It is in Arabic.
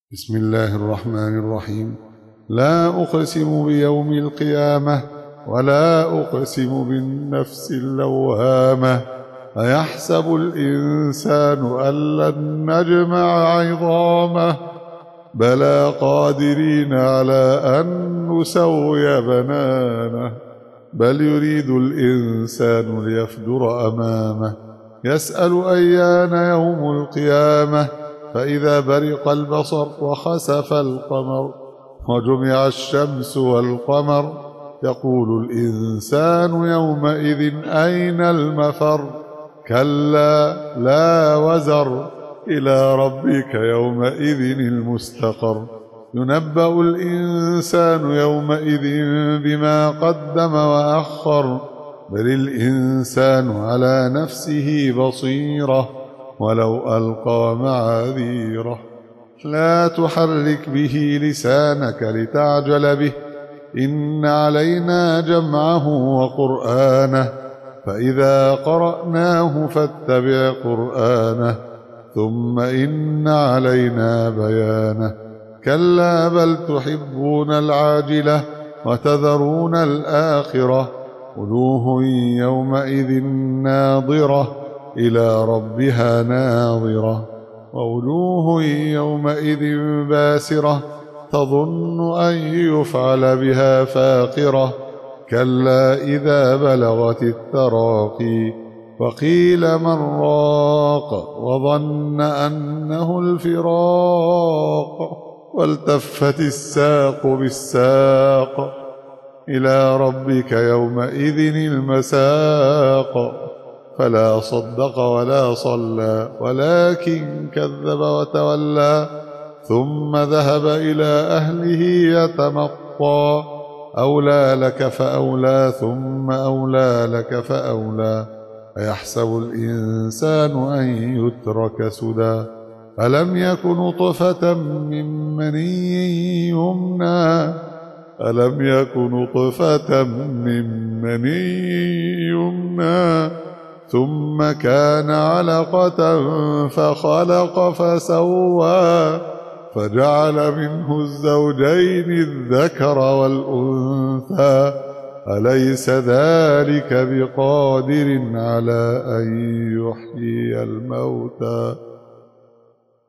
بسم الله الرحمن الرحيم. لا أقسم بيوم القيامة ولا أقسم بالنفس اللوامة. أيحسب الإنسان أن لن نجمع عظامه بلى قادرين على أن نسوي بنانه بل يريد الإنسان ليفجر أمامه يسأل أيان يوم القيامة فإذا برق البصر وخسف القمر وجمع الشمس والقمر يقول الإنسان يومئذ أين المفر كلا لا وزر إلى ربك يومئذ المستقر ينبأ الإنسان يومئذ بما قدم وأخر بل الإنسان على نفسه بصيرة ولو ألقى معاذيره لا تحرك به لسانك لتعجل به إن علينا جمعه وقرآنه فإذا قرأناه فاتبع قرآنه ثم إن علينا بيانه كلا بل تحبون العاجلة وتذرون الآخرة وجوه يومئذ ناظرة إلى ربها ناظرة ووجوه يومئذ باسرة تظن أن يفعل بها فاقرة كلا إذا بلغت التراقي وقيل من راق وظن أنه الفراق والتفت الساق بالساق إلى ربك يومئذ المساق فلا صدق ولا صلى ولكن كذب وتولى ثم ذهب إلى أهله يتمطى أولى لك فأولى ثم أولى لك فأولى أيحسب الإنسان أن يترك سدى ألم يك نطفة من مني يمنى ألم يك نطفة من مني يمنى ثم كان علقة فخلق فسوى فجعل منه الزوجين الذكر والأنثى أليس ذلك بقادر على أن يحيي الموتى